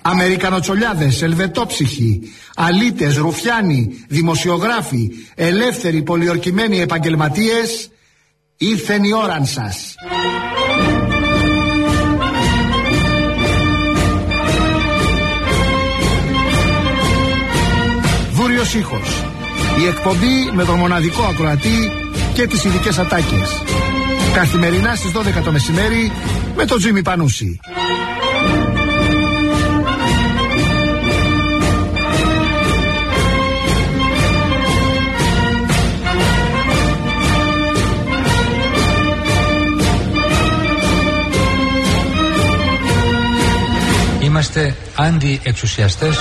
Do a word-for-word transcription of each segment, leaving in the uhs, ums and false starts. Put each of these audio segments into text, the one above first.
Αμερικανοτσολιάδες, ελβετόψυχοι, αλήτες, ρουφιάνοι, δημοσιογράφοι, ελεύθεροι, πολιορκημένοι επαγγελματίες, ήρθεν η ώραν σας. Βούριος ήχος. Η εκπομπή με τον μοναδικό ακροατή και τις ειδικές ατάκες. Καθημερινά στις δώδεκα το μεσημέρι με τον Τζίμι Πανούση. Είμαστε αντιεξουσιαστές.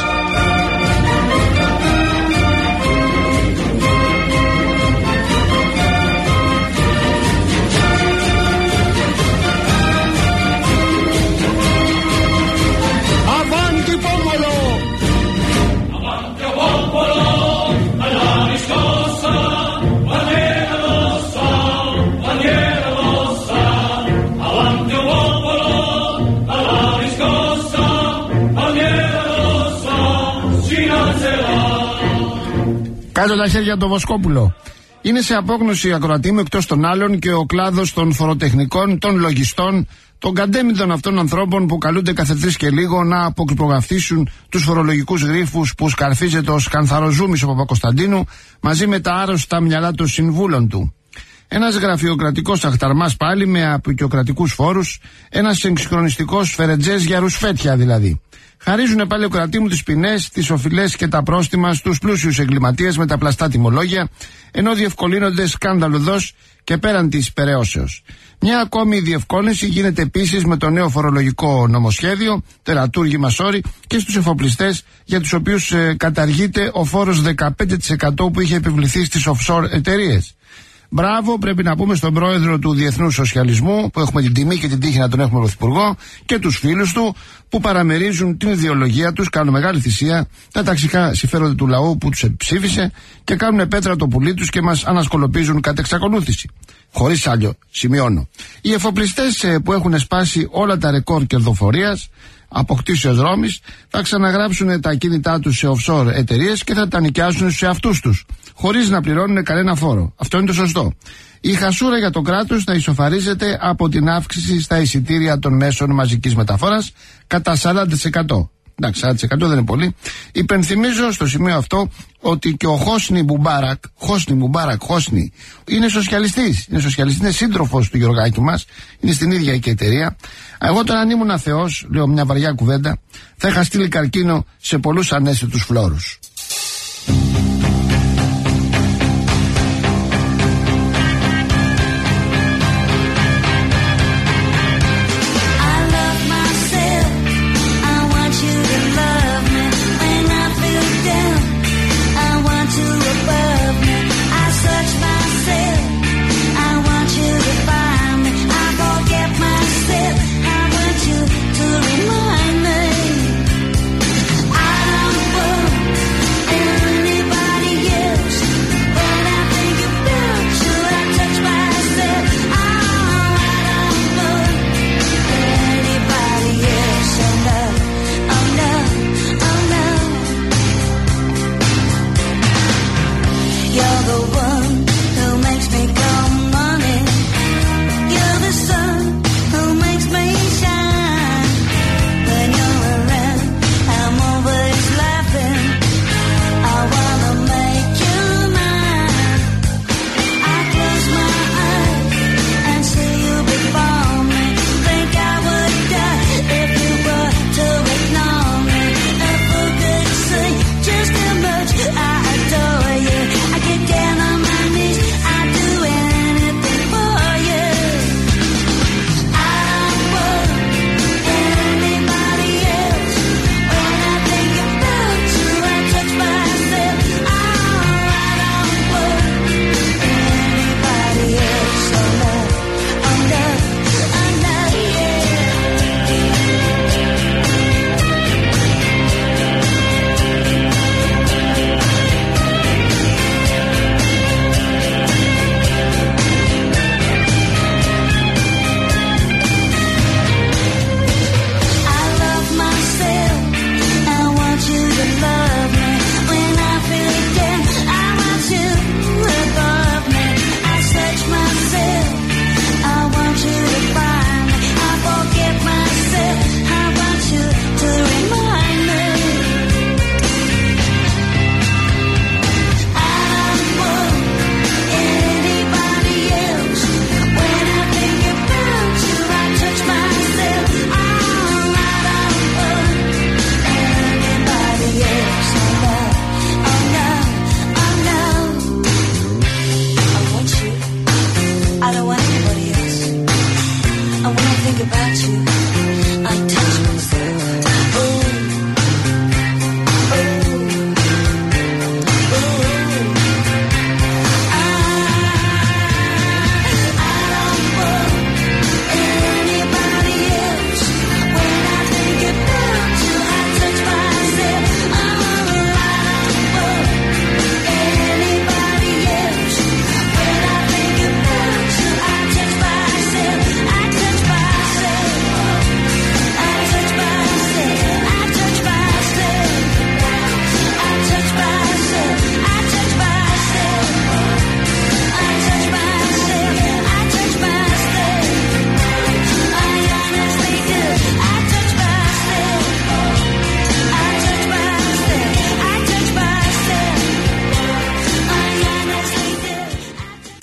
Κάτω τα χέρια το Βοσκόπουλο. Είναι σε απόγνωση ακροατή μου εκτός των άλλων και ο κλάδος των φοροτεχνικών, των λογιστών, των καντέμιδων αυτών ανθρώπων που καλούνται κάθε τρεις και λίγο να αποκρυπτογραφήσουν τους φορολογικούς γρίφους που σκαρφίζεται ο σκανθαροζούμης ο Παπακοσταντίνου μαζί με τα άρρωστα μυαλά των συμβούλων του. Ένας γραφειοκρατικός αχταρμάς πάλι με απεικιοκρατικούς φόρους, ένας εξυγχρονιστικός φερετζές για ρουσφέτια δηλαδή. Χαρίζουν πάλι ακροατή μου τις ποινές, τις οφειλές και τα πρόστιμα στους πλούσιους εγκληματίες με τα πλαστά τιμολόγια, ενώ διευκολύνονται σκάνδαλουδώς και πέραν της περαιώσεως. Μια ακόμη διευκόλυνση γίνεται επίσης με το νέο φορολογικό νομοσχέδιο, τερατούργημα sorry, και στους εφοπλιστές για τους οποίους ε, καταργείται ο φόρος δεκαπέντε τοις εκατό που είχε επιβληθεί στις offshore εταιρείες. Μπράβο, πρέπει να πούμε στον πρόεδρο του Διεθνούς Σοσιαλισμού, που έχουμε την τιμή και την τύχη να τον έχουμε πρωθυπουργό, και τους φίλους του που παραμερίζουν την ιδεολογία τους, κάνουν μεγάλη θυσία, τα ταξικά συμφέροντα του λαού που τους ψήφισε και κάνουν πέτρα το πουλί τους και μας ανασκολοπίζουν κατ' εξακολούθηση. Χωρίς άλλο, σημειώνω. Οι εφοπλιστές που έχουν σπάσει όλα τα ρεκόρ κερδοφορίας, αποκτήσεως Ρώμης, θα ξαναγράψουν τα ακίνητά τους σε offshore εταιρείες και θα τα νοικιάσουν σε αυτούς τους, χωρίς να πληρώνουν κανένα φόρο. Αυτό είναι το σωστό. Η χασούρα για το κράτος θα ισοφαρίζεται από την αύξηση στα εισιτήρια των μέσων μαζικής μεταφοράς κατά σαράντα τοις εκατό. Εντάξει, σαράντα τοις εκατό δεν είναι πολύ. Υπενθυμίζω στο σημείο αυτό ότι και ο Χόσνι Μουμπάρακ, Χόσνι Μουμπάρακ, Χόσνι, είναι σοσιαλιστής. Είναι σοσιαλιστής, είναι σύντροφος του Γεωργάκη μας, είναι στην ίδια και εταιρεία. Εγώ τώρα αν ήμουν Θεός, λέω μια βαριά κουβέντα, θα είχα στείλει καρκίνο σε πολλούς ανέστητους φλόρους.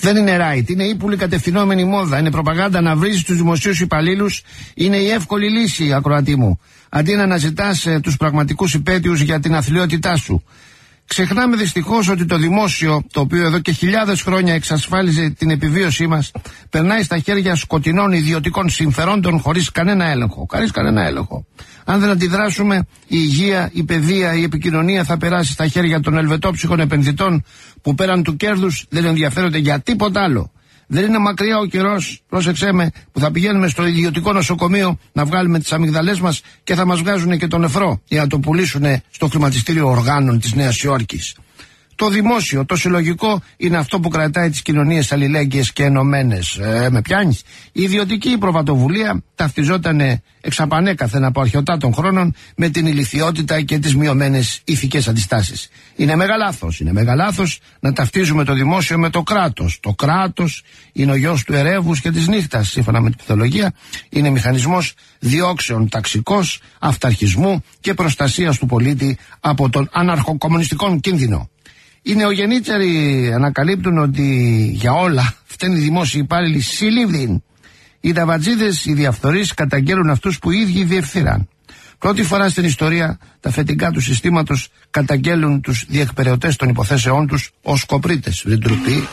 Δεν είναι right, είναι ύπουλη κατευθυνόμενη μόδα, είναι προπαγάνδα να βρίζεις τους δημοσίους υπαλλήλους, είναι η εύκολη λύση, ακροατή μου, αντί να αναζητάς ε, τους πραγματικούς υπέτειους για την αθλιότητά σου. Ξεχνάμε δυστυχώς ότι το δημόσιο, το οποίο εδώ και χιλιάδες χρόνια εξασφάλιζε την επιβίωσή μας, περνάει στα χέρια σκοτεινών ιδιωτικών συμφερόντων χωρίς κανένα έλεγχο. Χωρίς κανένα έλεγχο. Αν δεν αντιδράσουμε, η υγεία, η παιδεία, η επικοινωνία θα περάσει στα χέρια των ελβετόψυχων επενδυτών που πέραν του κέρδους δεν ενδιαφέρονται για τίποτα άλλο. Δεν είναι μακριά ο καιρός, πρόσεξέ με, που θα πηγαίνουμε στο ιδιωτικό νοσοκομείο να βγάλουμε τις αμυγδαλές μας και θα μας βγάζουν και τον νεφρό για να το πουλήσουν στο χρηματιστήριο οργάνων της Νέας Υόρκης. Το δημόσιο, το συλλογικό είναι αυτό που κρατάει τις κοινωνίες αλληλέγγυες και ενωμένες. Ε, με πιάνεις. Η ιδιωτική προβατοβουλία ταυτιζόταν εξαπανέκαθεν από αρχαιοτά των χρόνων με την ηλιθιότητα και τις μειωμένες ηθικές αντιστάσεις. Είναι μεγαλάθος, είναι μεγαλάθος να ταυτίζουμε το δημόσιο με το κράτος. Το κράτος είναι ο γιος του ερεύους και της νύχτας, σύμφωνα με την πυθολογία. Είναι μηχανισμός διώξεων ταξικός, αυταρχισμού και προστασίας του πολίτη από τον αναρχοκομμουνιστικό κίνδυνο. Οι νεογεννήτεροι ανακαλύπτουν ότι για όλα φταίνει οι δημόσιοι υπάλληλοι συλλήβδιν. Οι ταβατζίδες, οι διαφθορείς καταγγέλουν αυτούς που οι ίδιοι διευθύναν. Πρώτη φορά στην ιστορία τα αφεντικά του συστήματος καταγγέλουν τους διεκπεραιωτές των υποθέσεών τους ως κοπρίτες. Δεν τροπή.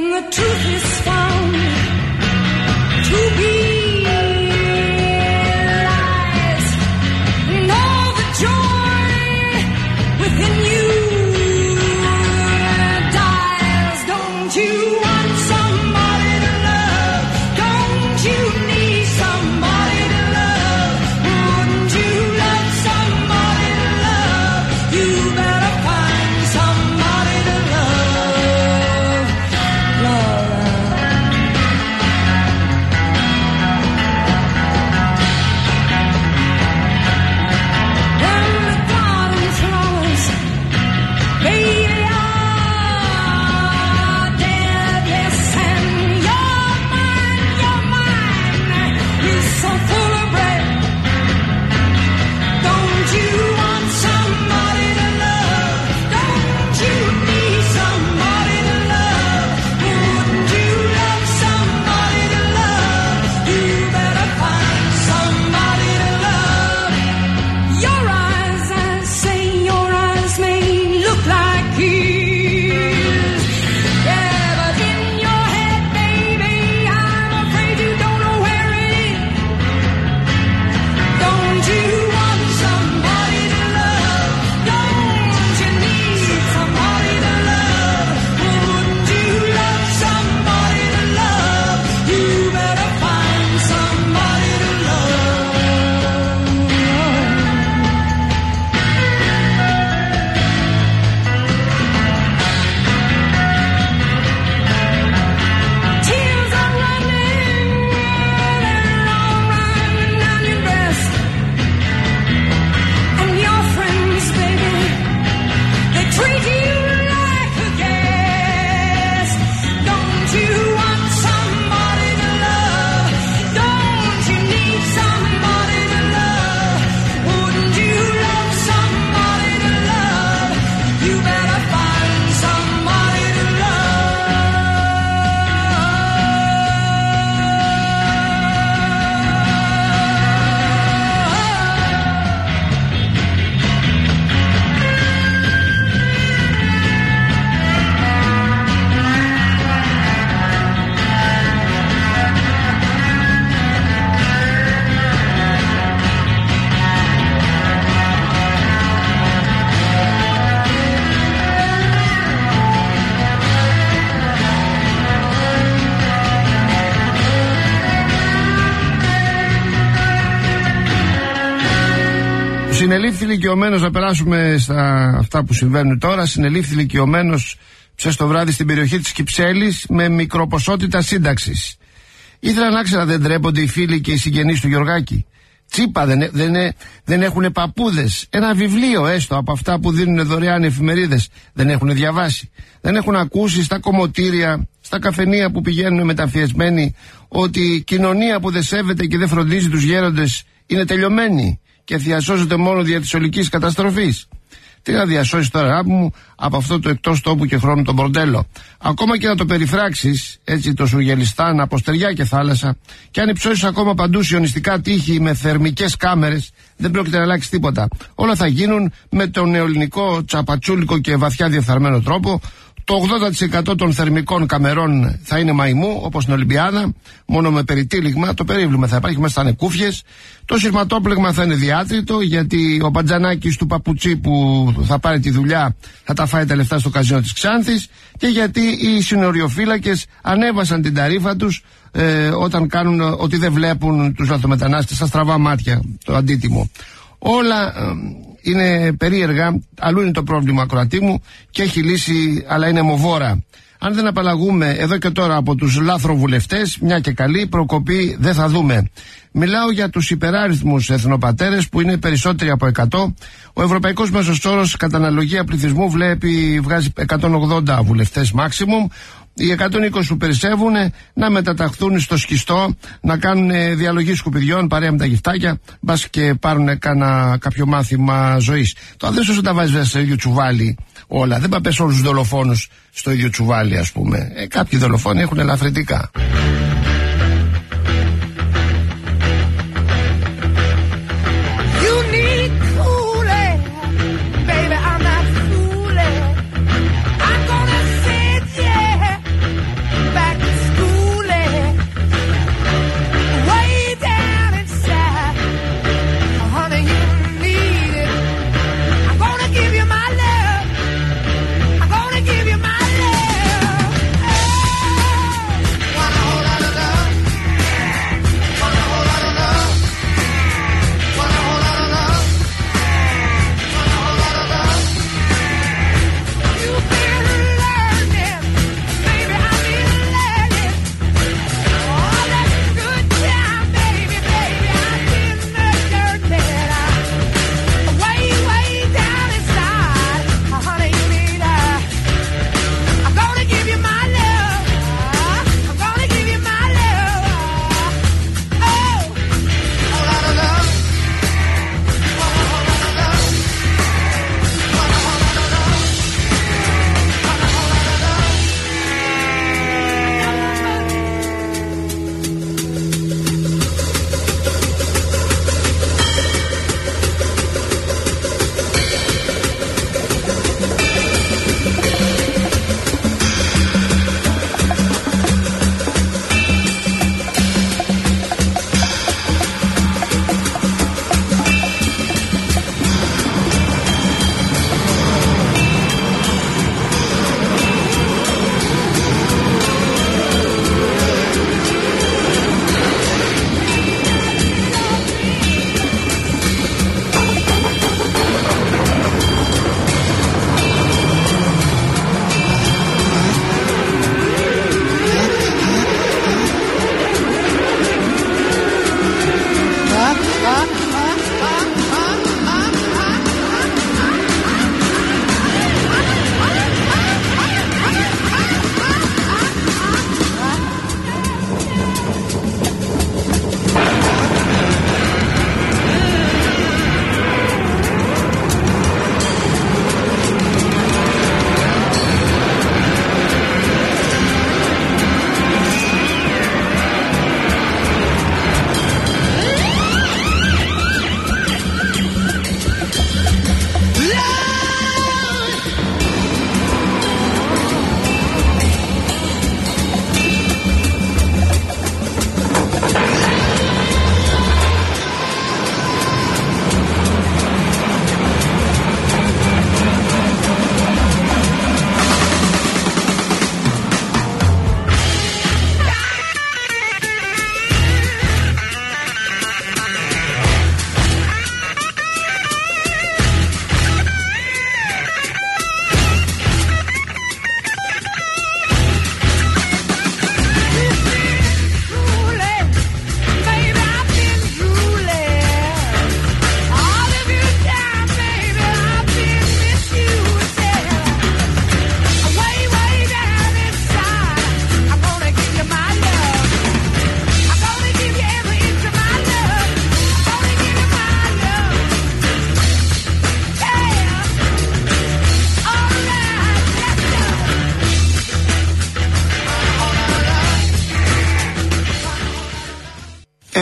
Συνελήφθη ηλικιωμένος, να περάσουμε στα αυτά που συμβαίνουν τώρα. Συνελήφθη ηλικιωμένος ψες το βράδυ στην περιοχή της Κυψέλης με μικροποσότητα σύνταξης. Ήθελα να ξέρω, δεν ντρέπονται οι φίλοι και οι συγγενείς του Γιωργάκη? Τσίπα, δεν, δεν, δεν έχουν παππούδες? Ένα βιβλίο έστω από αυτά που δίνουν δωρεάν εφημερίδες δεν έχουν διαβάσει? Δεν έχουν ακούσει στα κομμωτήρια, στα καφενεία που πηγαίνουν μεταφιεσμένοι, ότι η κοινωνία που δεν σέβεται και δεν φροντίζει τους γέροντες είναι τελειωμένη και διασώζεται μόνο δια της ολικής καταστροφής? Τι να διασώσει τώρα, αγάπη μου, από αυτό το εκτός τόπου και χρόνου τον μπορντέλο. Ακόμα και να το περιφράξεις, έτσι το Σουργελιστάν από στεριά και θάλασσα, και αν υψώσεις ακόμα παντού σιωνιστικά τείχη με θερμικές κάμερες, δεν πρόκειται να αλλάξει τίποτα. Όλα θα γίνουν με τον νεοελληνικό, τσαπατσούλικο και βαθιά διεφθαρμένο τρόπο. Το ογδόντα τοις εκατό των θερμικών καμερών θα είναι μαϊμού, όπως στην Ολυμπιάδα, μόνο με περιτύλιγμα. Το περίβλημα θα υπάρχει, μέσα θα είναι κούφιες. Το σειρματόπλεγμα θα είναι διάτριτο, γιατί ο Μπατζανάκης του παπουτσί που θα πάρει τη δουλειά θα τα φάει τα λεφτά στο καζίνο της Ξάνθης, και γιατί οι συνοριοφύλακες ανέβασαν την ταρίφα τους ε, όταν κάνουν ότι δεν βλέπουν τους λαθρομετανάστες στα στραβά μάτια, το αντίτιμο. Όλα ε, είναι περίεργα, αλλού είναι το πρόβλημα, ακροατή μου, και έχει λύση, αλλά είναι αιμοβόρα. Αν δεν απαλλαγούμε εδώ και τώρα από τους λάθροβουλευτές, μια και καλή προκοπή δεν θα δούμε. Μιλάω για τους υπεράριθμους εθνοπατέρες που είναι περισσότεροι από εκατό. Ο ευρωπαϊκός μέσος όρος κατά αναλογία πληθυσμού βλέπει, βγάζει εκατόν ογδόντα βουλευτές maximum. Οι εκατόν είκοσι που περισσεύουν να μεταταχθούν στο σκιστό, να κάνουν διαλογή σκουπιδιών παρέα με τα γυφτάκια, μπας και πάρουν κάνα, κάποιο μάθημα ζωής. Το δεν σωστά τα βάζεις στο ίδιο τσουβάλι όλα. Δεν παπες όλους τους δολοφόνους στο ίδιο τσουβάλι, ας πούμε. Ε, κάποιοι δολοφόνοι έχουν ελαφρυντικά.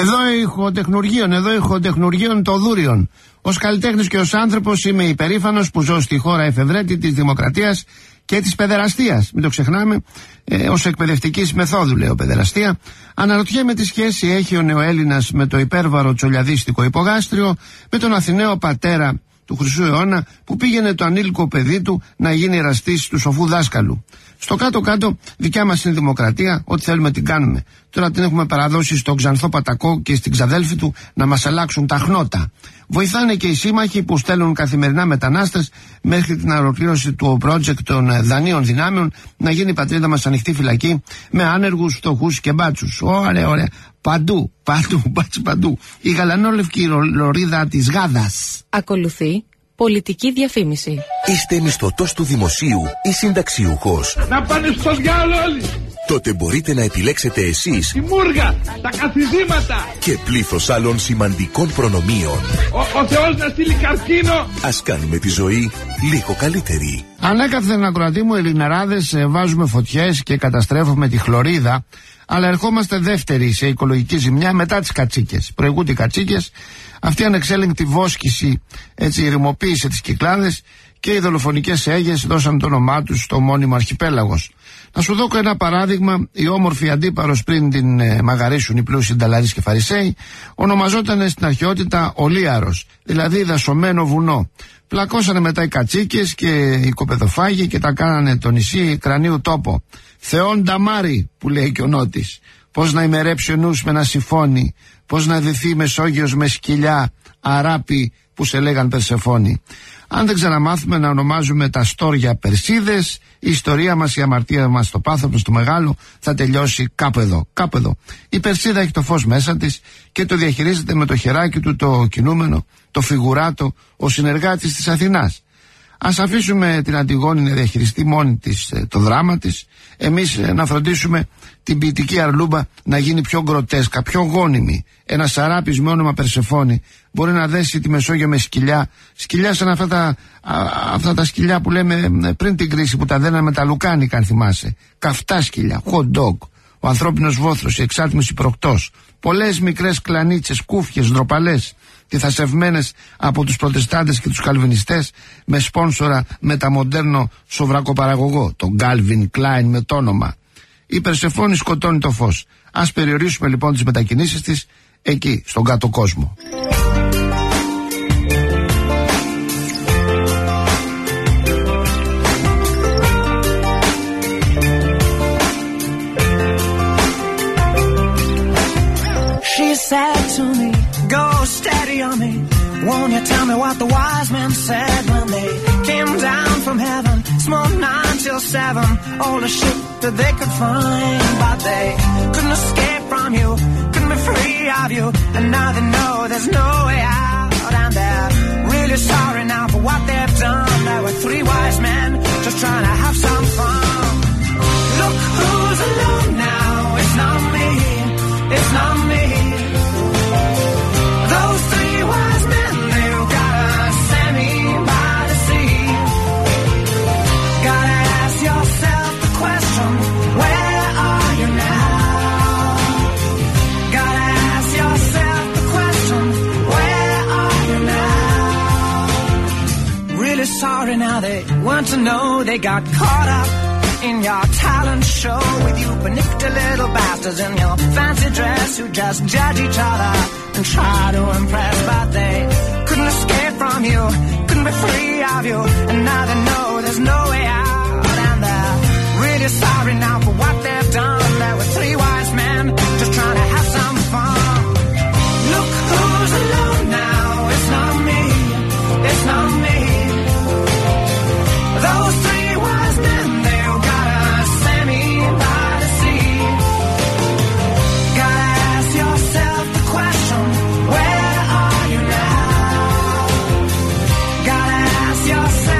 Εδώ ηχοτεχνουργίων, εδώ ηχοτεχνουργίων το Δούριον. Ως καλλιτέχνης και ως άνθρωπος είμαι υπερήφανος που ζω στη χώρα εφευρέτη της δημοκρατίας και της παιδεραστίας. Μην το ξεχνάμε, ε, ως εκπαιδευτικής μεθόδου, λέω παιδεραστία. Αναρωτιέμαι τι σχέση έχει ο νεοέλληνας με το υπέρβαρο τσολιαδίστικο υπογάστριο, με τον Αθηναίο πατέρα του Χρυσού αιώνα που πήγαινε το ανήλικο παιδί του να γίνει εραστής του σοφού δάσκαλου. Στο κάτω-κάτω, δικιά μας είναι δημοκρατία, ό,τι θέλουμε την κάνουμε. Τώρα την έχουμε παραδώσει στον Ξανθό Πατακό και στην ξαδέλφη του να μας αλλάξουν τα χνότα. Βοηθάνε και οι σύμμαχοι που στέλνουν καθημερινά μετανάστες μέχρι την ολοκλήρωση του project των δανείων δυνάμεων να γίνει η πατρίδα μας ανοιχτή φυλακή με άνεργους, φτωχούς και μπάτσους. Ωραία, ωραία. Παντού, παντού, μπάτσι παντού. Η γαλανόλευκη λωρίδα της Γάδας. Ακολουθεί πολιτική διαφήμιση. Είστε μισθωτός του δημοσίου ή συνταξιούχος? Να πάνε στο διάολο όλοι! Τότε μπορείτε να επιλέξετε εσείς τη μούργα, τα καθιδήματα και πλήθος άλλων σημαντικών προνομίων. Ο, ο Θεός να στείλει καρκίνο. Ας κάνουμε τη ζωή λίγο καλύτερη. Ανέκαθεν, ακροατή μου, Ελληναράδες, βάζουμε φωτιές και καταστρέφουμε τη χλωρίδα, αλλά ερχόμαστε δεύτεροι σε οικολογική ζημιά μετά τις κατσίκες. Προηγούνται οι κατσίκες, αυτή η ανεξέλεγκτη βόσκηση, έτσι, η ρημοποίησε τις Κυκλάδες και οι δολοφονικές έγες δώσαν το όνομά τους στο μόνιμο αρχιπέλαγος. Να σου δώσω ένα παράδειγμα. Η όμορφη αντίπαρος πριν την ε, μαγαρίσουν οι πλούσιοι νταλαρείς και φαρισαίοι ονομαζόταν στην αρχαιότητα Ολίαρος, δηλαδή δασωμένο βουνό. Πλακώσανε μετά οι κατσίκες και οι κοπεδοφάγοι και τα κάνανε το νησί κρανίου τόπο. Θεόν Νταμάρι, που λέει και ο Νότης. Πώς να ημερέψει ο νους με ένα συμφώνη, πώς να δεθεί η Μεσόγειος με σκυλιά, αράπη που σε λέγαν Περσεφόνη. Αν δεν ξαναμάθουμε να ονομάζουμε τα στόρια Περσίδες, η ιστορία μας, η αμαρτία μας, το πάθος μας, το μεγάλο, θα τελειώσει κάπου εδώ, κάπου εδώ. Η Περσίδα έχει το φως μέσα της και το διαχειρίζεται με το χεράκι του το κινούμενο, το φιγουράτο, ο συνεργάτης της Αθηνάς. Ας αφήσουμε την Αντιγόνη να διαχειριστεί μόνη της ε, το δράμα της, εμείς ε, να φροντίσουμε την ποιητική αρλούμπα να γίνει πιο γκροτέσκα, πιο γόνιμη. Ένα σαράπης με όνομα Περσεφόνη μπορεί να δέσει τη Μεσόγειο με σκυλιά, σκυλιά σαν αυτά τα, α, αυτά τα σκυλιά που λέμε ε, πριν την κρίση που τα δέναμε με τα λουκάνικα, αν θυμάσαι. Καυτά σκυλιά, hot dog, ο ανθρώπινος βόθρος, η εξάτμιση προκτός, πολλές μικρές κλανίτσες, κούφιες, ντροπαλές, τυθασευμένες από τους προτεστάντες και τους καλβινιστές με σπόνσορα μεταμοντέρνο σοβρακοπαραγωγό, τον Calvin Klein με το όνομα. Η Περσεφόνη σκοτώνει το φως. Ας περιορίσουμε λοιπόν τις μετακινήσεις της εκεί, στον κάτω κόσμο. She said to me, go steady on me. Won't you tell me what the wise men said when they came down from heaven? Small nine till seven, all the shit that they could find. But they couldn't escape from you, couldn't be free of you. And now they know there's no way out. And they're really sorry now for what they've done. There were three wise men just trying to have some fun. Look who's alone now, it's not me, it's not me. Those three wise men, they've got a Sammy by the sea. Gotta ask yourself the question, where are you now? Gotta ask yourself the question, where are you now? Really sorry now they want to know they got caught up in your talent show with you panicked little bastards in your fancy dress who just judge each other and try to impress, but they couldn't escape from you, couldn't be free of you, and now they know there's no way out, and they're really sorry now for what they've done. There were three wise men just trying to have some fun. Look who's alone now, it's not me, it's not me. Those three wise men, they've got a Sammy by the sea. Gotta ask yourself the question, where are you now? Gotta ask yourself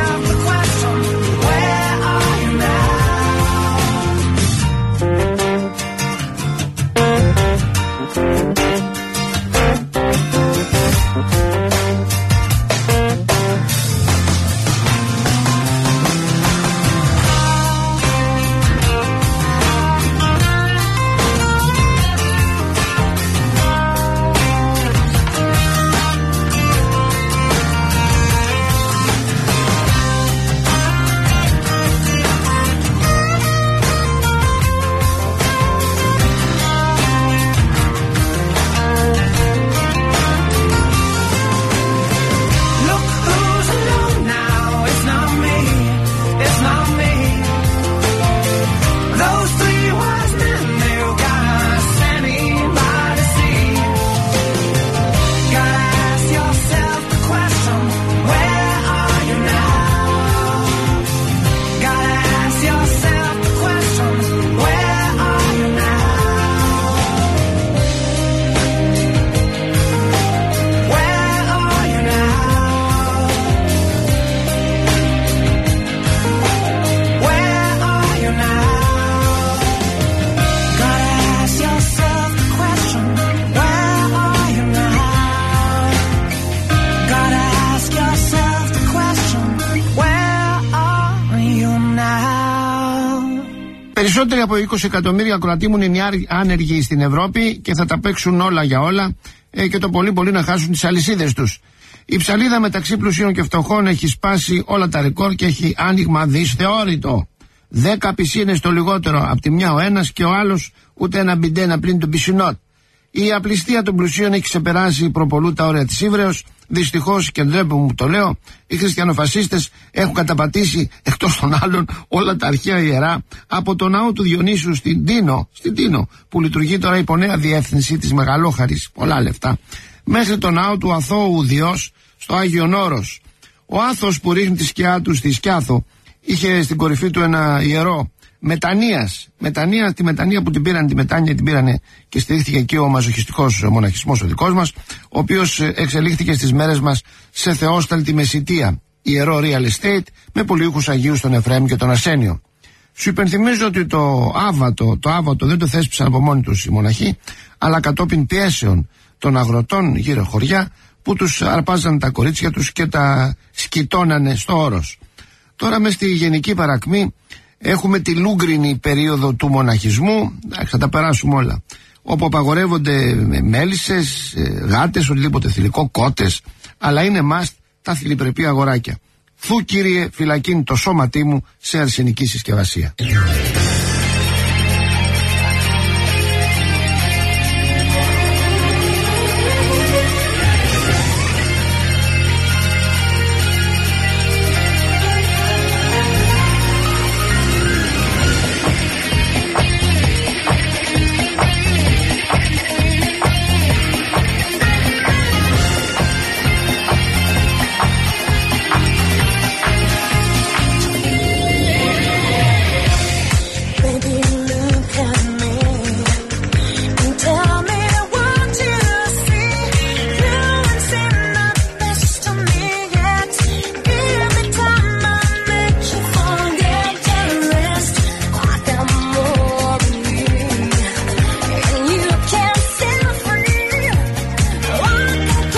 Περισσότεροι από είκοσι εκατομμύρια ακροατοί μου είναι άνεργοι στην Ευρώπη και θα τα παίξουν όλα για όλα ε, και το πολύ πολύ να χάσουν τις αλυσίδες τους. Η ψαλίδα μεταξύ πλουσίων και φτωχών έχει σπάσει όλα τα ρεκόρ και έχει άνοιγμα δυσθεώρητο. Δέκα πισίνες το λιγότερο, από τη μια ο ένας και ο άλλος ούτε ένα μπιντέ να πλύνει τον πισινό. Η απληστία των πλουσίων έχει ξεπεράσει προπολού τα όρια της ύβρεως. Δυστυχώς, και ντρέπομαι μου το λέω, οι χριστιανοφασίστες έχουν καταπατήσει εκτός των άλλων όλα τα αρχαία ιερά, από το ναό του Διονύσου στην Τίνο, στην Τίνο που λειτουργεί τώρα υπό νέα διεύθυνση της Μεγαλόχαρης, πολλά λεφτά, μέχρι το ναό του Αθώου Διός στο Άγιον Όρος. Ο Άθος που ρίχνει τη σκιά του στη Σκιάθο είχε στην κορυφή του ένα ιερό μετανοίας. Μετανία, τη μετανία που την πήραν, τη μετάνοια την πήρανε και στηρίχθηκε εκεί ο μαζοχιστικός μοναχισμός ο δικός μας, ο οποίος εξελίχθηκε στις μέρες μας σε θεόσταλτη μεσητεία, ιερό real estate με πολυούχους Αγίους τον Εφραίμ και τον Αρσένιο. Σου υπενθυμίζω ότι το Άβατο, το Άβατο δεν το θέσπισαν από μόνοι τους οι μοναχοί, αλλά κατόπιν πιέσεων των αγροτών γύρω χωριά που τους αρπάζαν τα κορίτσια τους και τα σκητώνανε στο όρος. Τώρα μες στη γενική παρακμή έχουμε τη λούγκρινη περίοδο του μοναχισμού, θα τα περάσουμε όλα, όπου απαγορεύονται μέλισσες, γάτες, οτιδήποτε θηλυκό, κότες, αλλά είναι must τα θηλυπρεπή αγοράκια. Φου κύριε φυλακίν το σώματί μου σε αρσενική συσκευασία.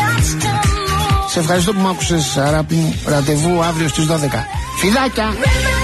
Σε ευχαριστώ που μ' άκουσες, αγάπη μου. Ραντεβού αύριο στις δώδεκα. Φιλάκια!